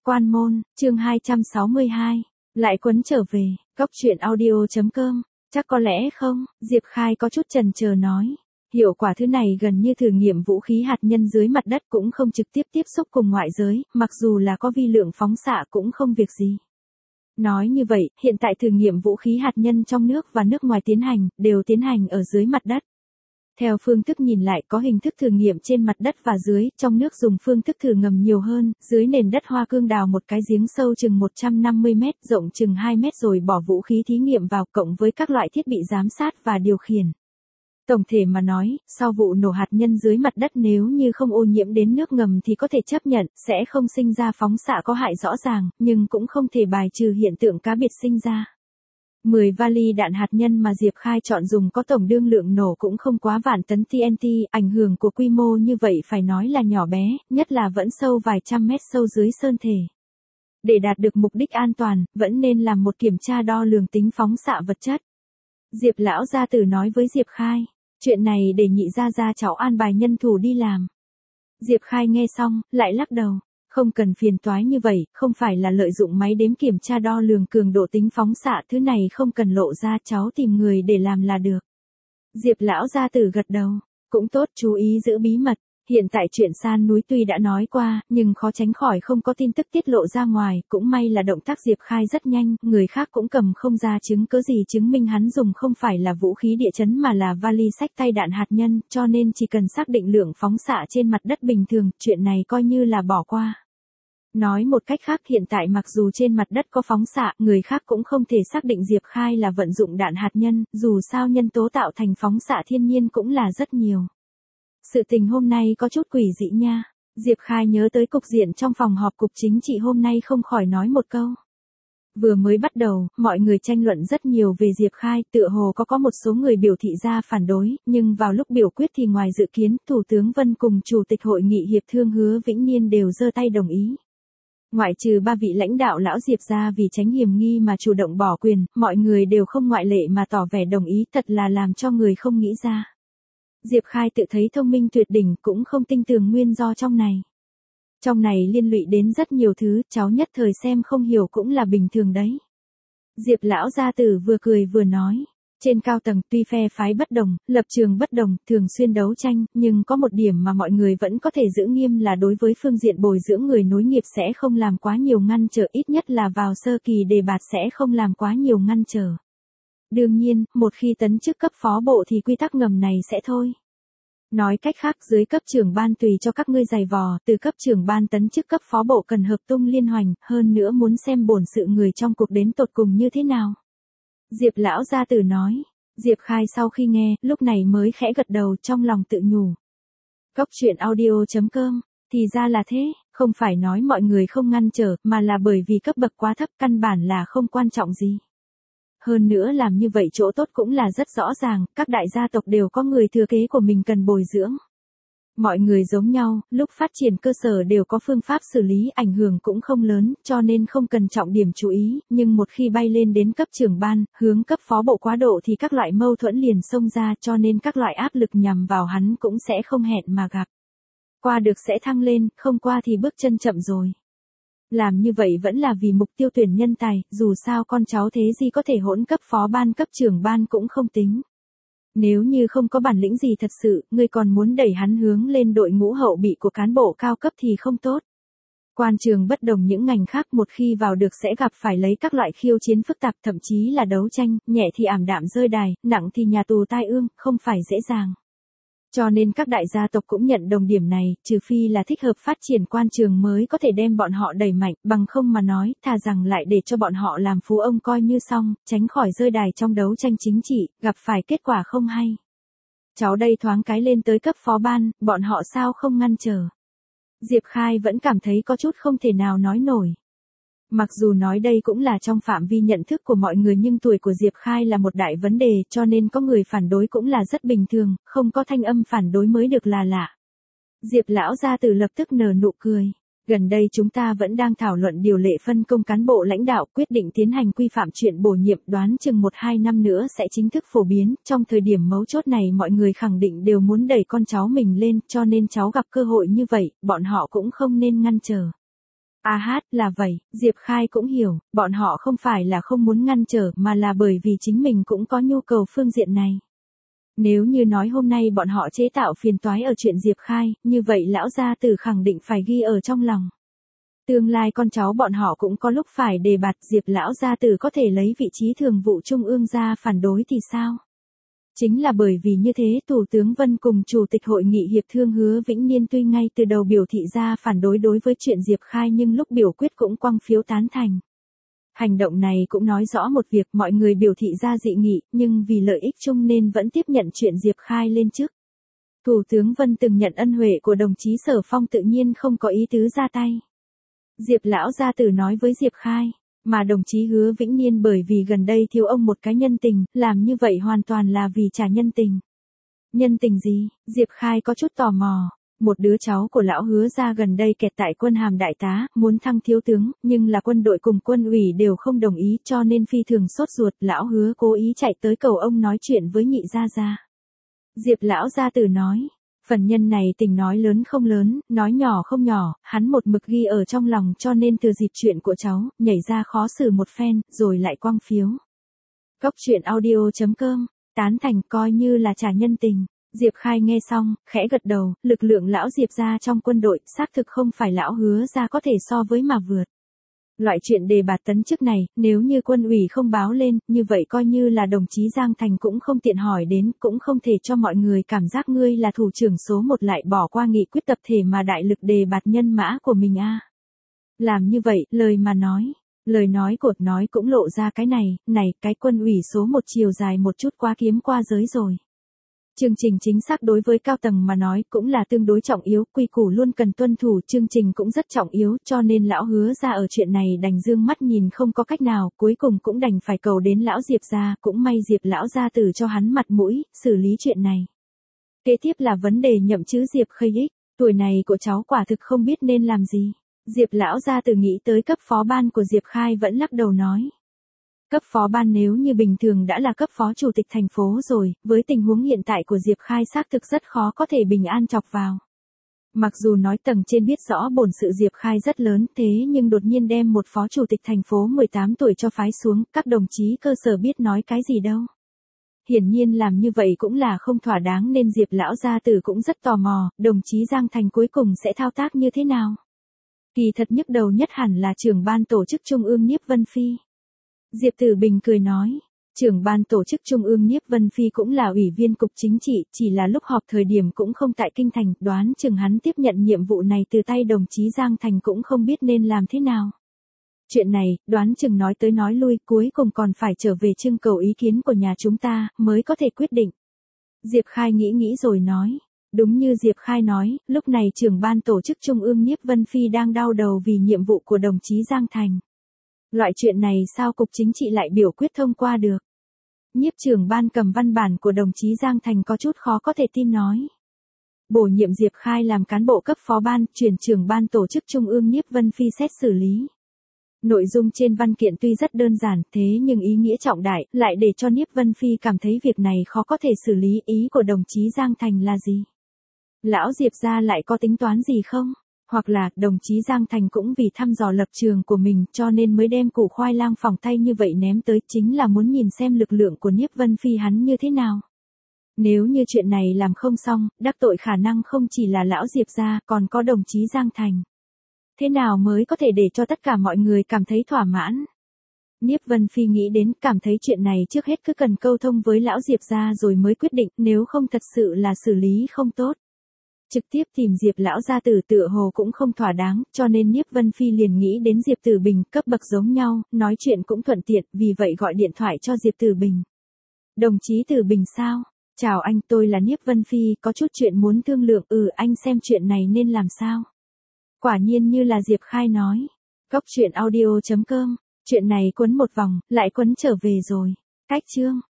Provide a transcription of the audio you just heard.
Quan môn, chương 262. Lại quấn trở về, góc truyện audio.com. Chắc có lẽ không, Diệp Khai có chút chần chờ nói. Hiệu quả thứ này gần như thử nghiệm vũ khí hạt nhân dưới mặt đất cũng không trực tiếp tiếp xúc cùng ngoại giới, mặc dù là có vi lượng phóng xạ cũng không việc gì. Nói như vậy, hiện tại thử nghiệm vũ khí hạt nhân trong nước và nước ngoài đều tiến hành ở dưới mặt đất. Theo phương thức nhìn lại có hình thức thử nghiệm trên mặt đất và dưới, trong nước dùng phương thức thử ngầm nhiều hơn, dưới nền đất Hoa Cương đào một cái giếng sâu chừng 150 mét, rộng chừng 2 mét rồi bỏ vũ khí thí nghiệm vào cộng với các loại thiết bị giám sát và điều khiển. Tổng thể mà nói, sau vụ nổ hạt nhân dưới mặt đất nếu như không ô nhiễm đến nước ngầm thì có thể chấp nhận, sẽ không sinh ra phóng xạ có hại rõ ràng, nhưng cũng không thể bài trừ hiện tượng cá biệt sinh ra. 10 vali đạn hạt nhân mà Diệp Khai chọn dùng có tổng đương lượng nổ cũng không quá vạn tấn TNT, ảnh hưởng của quy mô như vậy phải nói là nhỏ bé, nhất là vẫn sâu vài trăm mét sâu dưới sơn thể. Để đạt được mục đích an toàn, vẫn nên làm một kiểm tra đo lường tính phóng xạ vật chất. Diệp lão gia tử nói với Diệp Khai, chuyện này để nhị gia cháu an bài nhân thủ đi làm. Diệp Khai nghe xong, lại lắc đầu. Không cần phiền toái như vậy, không phải là lợi dụng máy đếm kiểm tra đo lường cường độ tính phóng xạ, thứ này không cần lộ ra, cháu tìm người để làm là được. Diệp lão gia tử gật đầu, cũng tốt, chú ý giữ bí mật. Hiện tại chuyện san núi tuy đã nói qua, nhưng khó tránh khỏi không có tin tức tiết lộ ra ngoài, cũng may là động tác Diệp Khai rất nhanh, người khác cũng cầm không ra chứng cứ gì chứng minh hắn dùng không phải là vũ khí địa chấn mà là vali xách tay đạn hạt nhân, cho nên chỉ cần xác định lượng phóng xạ trên mặt đất bình thường, chuyện này coi như là bỏ qua. Nói một cách khác, hiện tại mặc dù trên mặt đất có phóng xạ, người khác cũng không thể xác định Diệp Khai là vận dụng đạn hạt nhân, dù sao nhân tố tạo thành phóng xạ thiên nhiên cũng là rất nhiều. Sự tình hôm nay có chút quỷ dị nha. Diệp Khai nhớ tới cục diện trong phòng họp cục chính trị hôm nay không khỏi nói một câu. Vừa mới bắt đầu, mọi người tranh luận rất nhiều về Diệp Khai, tựa hồ có một số người biểu thị ra phản đối, nhưng vào lúc biểu quyết thì ngoài dự kiến, Thủ tướng Vân cùng Chủ tịch Hội nghị Hiệp thương Hứa Vĩnh Niên đều giơ tay đồng ý. Ngoại trừ 3 vị lãnh đạo lão Diệp ra vì tránh hiểm nghi mà chủ động bỏ quyền, mọi người đều không ngoại lệ mà tỏ vẻ đồng ý, thật là làm cho người không nghĩ ra. Diệp Khai tự thấy thông minh tuyệt đỉnh cũng không tinh tường nguyên do trong này. Trong này liên lụy đến rất nhiều thứ, cháu nhất thời xem không hiểu cũng là bình thường đấy. Diệp lão gia tử vừa cười vừa nói. Trên cao tầng tuy phe phái bất đồng, lập trường bất đồng, thường xuyên đấu tranh, nhưng có một điểm mà mọi người vẫn có thể giữ nghiêm là đối với phương diện bồi dưỡng người nối nghiệp sẽ không làm quá nhiều ngăn trở, ít nhất là vào sơ kỳ đề bạt sẽ không làm quá nhiều ngăn trở. Đương nhiên, một khi tấn chức cấp phó bộ thì quy tắc ngầm này sẽ thôi. Nói cách khác, dưới cấp trưởng ban tùy cho các ngươi giày vò, từ cấp trưởng ban tấn chức cấp phó bộ cần hợp tung liên hoành, hơn nữa muốn xem bổn sự người trong cuộc đến tột cùng như thế nào. Diệp lão gia tử nói. Diệp Khai sau khi nghe, lúc này mới khẽ gật đầu trong lòng tự nhủ. Góc truyện audio.com, thì ra là thế, không phải nói mọi người không ngăn trở, mà là bởi vì cấp bậc quá thấp căn bản là không quan trọng gì. Hơn nữa làm như vậy chỗ tốt cũng là rất rõ ràng, các đại gia tộc đều có người thừa kế của mình cần bồi dưỡng. Mọi người giống nhau, lúc phát triển cơ sở đều có phương pháp xử lý, ảnh hưởng cũng không lớn, cho nên không cần trọng điểm chú ý, nhưng một khi bay lên đến cấp trưởng ban, hướng cấp phó bộ quá độ thì các loại mâu thuẫn liền xông ra, cho nên các loại áp lực nhằm vào hắn cũng sẽ không hẹn mà gặp. Qua được sẽ thăng lên, không qua thì bước chân chậm rồi. Làm như vậy vẫn là vì mục tiêu tuyển nhân tài, dù sao con cháu thế gì có thể hỗn cấp phó ban cấp trưởng ban cũng không tính. Nếu như không có bản lĩnh gì thật sự, ngươi còn muốn đẩy hắn hướng lên đội ngũ hậu bị của cán bộ cao cấp thì không tốt. Quan trường bất đồng những ngành khác, một khi vào được sẽ gặp phải lấy các loại khiêu chiến phức tạp, thậm chí là đấu tranh, nhẹ thì ảm đạm rơi đài, nặng thì nhà tù tai ương, không phải dễ dàng. Cho nên các đại gia tộc cũng nhận đồng điểm này, trừ phi là thích hợp phát triển quan trường mới có thể đem bọn họ đẩy mạnh, bằng không mà nói, thà rằng lại để cho bọn họ làm phú ông coi như xong, tránh khỏi rơi đài trong đấu tranh chính trị, gặp phải kết quả không hay. Cháu đây thoáng cái lên tới cấp phó ban, bọn họ sao không ngăn trở. Diệp Khai vẫn cảm thấy có chút không thể nào nói nổi. Mặc dù nói đây cũng là trong phạm vi nhận thức của mọi người nhưng tuổi của Diệp Khai là một đại vấn đề cho nên có người phản đối cũng là rất bình thường, không có thanh âm phản đối mới được là lạ. Diệp lão gia tử lập tức nở nụ cười. Gần đây chúng ta vẫn đang thảo luận điều lệ phân công cán bộ lãnh đạo, quyết định tiến hành quy phạm chuyện bổ nhiệm, đoán chừng 1-2 năm nữa sẽ chính thức phổ biến, trong thời điểm mấu chốt này mọi người khẳng định đều muốn đẩy con cháu mình lên, cho nên cháu gặp cơ hội như vậy, bọn họ cũng không nên ngăn trở. Là vậy, Diệp Khai cũng hiểu, bọn họ không phải là không muốn ngăn trở mà là bởi vì chính mình cũng có nhu cầu phương diện này. Nếu như nói hôm nay bọn họ chế tạo phiền toái ở chuyện Diệp Khai, như vậy lão gia tử khẳng định phải ghi ở trong lòng. Tương lai con cháu bọn họ cũng có lúc phải đề bạt Diệp lão gia tử có thể lấy vị trí thường vụ trung ương ra phản đối thì sao? Chính là bởi vì như thế Thủ tướng Vân cùng Chủ tịch Hội nghị Hiệp thương Hứa Vĩnh Niên tuy ngay từ đầu biểu thị ra phản đối đối với chuyện Diệp Khai nhưng lúc biểu quyết cũng quăng phiếu tán thành. Hành động này cũng nói rõ một việc mọi người biểu thị ra dị nghị nhưng vì lợi ích chung nên vẫn tiếp nhận chuyện Diệp Khai lên chức. Thủ tướng Vân từng nhận ân huệ của đồng chí Sở Phong tự nhiên không có ý tứ ra tay. Diệp lão gia tử nói với Diệp Khai, mà đồng chí Hứa Vĩnh Niên bởi vì gần đây thiếu ông một cái nhân tình, làm như vậy hoàn toàn là vì trả nhân tình. Nhân tình gì? Diệp Khai có chút tò mò. Một đứa cháu của lão Hứa gia gần đây kẹt tại quân hàm đại tá, muốn thăng thiếu tướng, nhưng là quân đội cùng quân ủy đều không đồng ý cho nên phi thường sốt ruột, lão Hứa cố ý chạy tới cầu ông nói chuyện với nhị gia gia. Diệp lão gia tử nói, phần nhân này tình nói lớn không lớn, nói nhỏ không nhỏ, hắn một mực ghi ở trong lòng cho nên từ dịp chuyện của cháu, nhảy ra khó xử một phen, rồi lại quăng phiếu. Góc truyện audio.com, tán thành coi như là trả nhân tình. Diệp Khai nghe xong, khẽ gật đầu, lực lượng lão Diệp gia trong quân đội, xác thực không phải lão Hứa gia có thể so với mà vượt. Loại chuyện đề bạt tấn chức này, nếu như quân ủy không báo lên, như vậy coi như là đồng chí Giang Thành cũng không tiện hỏi đến, cũng không thể cho mọi người cảm giác ngươi là thủ trưởng số một lại bỏ qua nghị quyết tập thể mà đại lực đề bạt nhân mã của mình a. Làm như vậy, lời nói cột nói cũng lộ ra cái này, cái quân ủy số một chiều dài một chút quá kiếm qua giới rồi. Chương trình chính xác đối với cao tầng mà nói cũng là tương đối trọng yếu, quy củ luôn cần tuân thủ, chương trình cũng rất trọng yếu, cho nên lão Hứa gia ở chuyện này đành dương mắt nhìn không có cách nào, cuối cùng cũng đành phải cầu đến lão Diệp gia, cũng may Diệp lão gia tử cho hắn mặt mũi, xử lý chuyện này. Kế tiếp là vấn đề nhậm chức Diệp Khây Ích, tuổi này của cháu quả thực không biết nên làm gì. Diệp lão gia tử nghĩ tới cấp phó ban của Diệp Khai vẫn lắc đầu nói. Cấp phó ban nếu như bình thường đã là cấp phó chủ tịch thành phố rồi, với tình huống hiện tại của Diệp Khai xác thực rất khó có thể bình an chọc vào. Mặc dù nói tầng trên biết rõ bổn sự Diệp Khai rất lớn thế nhưng đột nhiên đem một phó chủ tịch thành phố 18 tuổi cho phái xuống, các đồng chí cơ sở biết nói cái gì đâu. Hiển nhiên làm như vậy cũng là không thỏa đáng nên Diệp lão gia tử cũng rất tò mò, đồng chí Giang Thành cuối cùng sẽ thao tác như thế nào. Kỳ thật nhức đầu nhất hẳn là trưởng ban tổ chức Trung ương Nhiếp Vân Phi. Diệp Tử Bình cười nói, trưởng ban tổ chức Trung ương Nhiếp Vân Phi cũng là ủy viên cục chính trị, chỉ là lúc họp thời điểm cũng không tại kinh thành, đoán chừng hắn tiếp nhận nhiệm vụ này từ tay đồng chí Giang Thành cũng không biết nên làm thế nào. Chuyện này, đoán chừng nói tới nói lui, cuối cùng còn phải trở về trưng cầu ý kiến của nhà chúng ta, mới có thể quyết định. Diệp Khai nghĩ rồi nói, đúng như Diệp Khai nói, lúc này trưởng ban tổ chức Trung ương Nhiếp Vân Phi đang đau đầu vì nhiệm vụ của đồng chí Giang Thành. Loại chuyện này sao cục chính trị lại biểu quyết thông qua được? Nhiếp trưởng ban cầm văn bản của đồng chí Giang Thành có chút khó có thể tin nói. Bổ nhiệm Diệp Khai làm cán bộ cấp phó ban, chuyển trưởng ban tổ chức Trung ương Nhiếp Vân Phi xét xử lý. Nội dung trên văn kiện tuy rất đơn giản, thế nhưng ý nghĩa trọng đại, lại để cho Nhiếp Vân Phi cảm thấy việc này khó có thể xử lý. Ý của đồng chí Giang Thành là gì? Lão Diệp gia lại có tính toán gì không? Hoặc là, đồng chí Giang Thành cũng vì thăm dò lập trường của mình cho nên mới đem củ khoai lang phỏng tay như vậy ném tới, chính là muốn nhìn xem lực lượng của Nhiếp Vân Phi hắn như thế nào. Nếu như chuyện này làm không xong, đắc tội khả năng không chỉ là lão Diệp gia, còn có đồng chí Giang Thành. Thế nào mới có thể để cho tất cả mọi người cảm thấy thỏa mãn? Nhiếp Vân Phi nghĩ đến, cảm thấy chuyện này trước hết cứ cần câu thông với lão Diệp gia rồi mới quyết định, nếu không thật sự là xử lý không tốt. Trực tiếp tìm Diệp lão gia tử tựa hồ cũng không thỏa đáng, cho nên Nhiếp Vân Phi liền nghĩ đến Diệp Tử Bình, cấp bậc giống nhau, nói chuyện cũng thuận tiện, vì vậy gọi điện thoại cho Diệp Tử Bình. Đồng chí Tử Bình sao? Chào anh, tôi là Nhiếp Vân Phi, có chút chuyện muốn thương lượng, anh xem chuyện này nên làm sao? Quả nhiên như là Diệp Khai nói. Góc truyện audio.com, chuyện này quấn một vòng, lại quấn trở về rồi. Cách chương.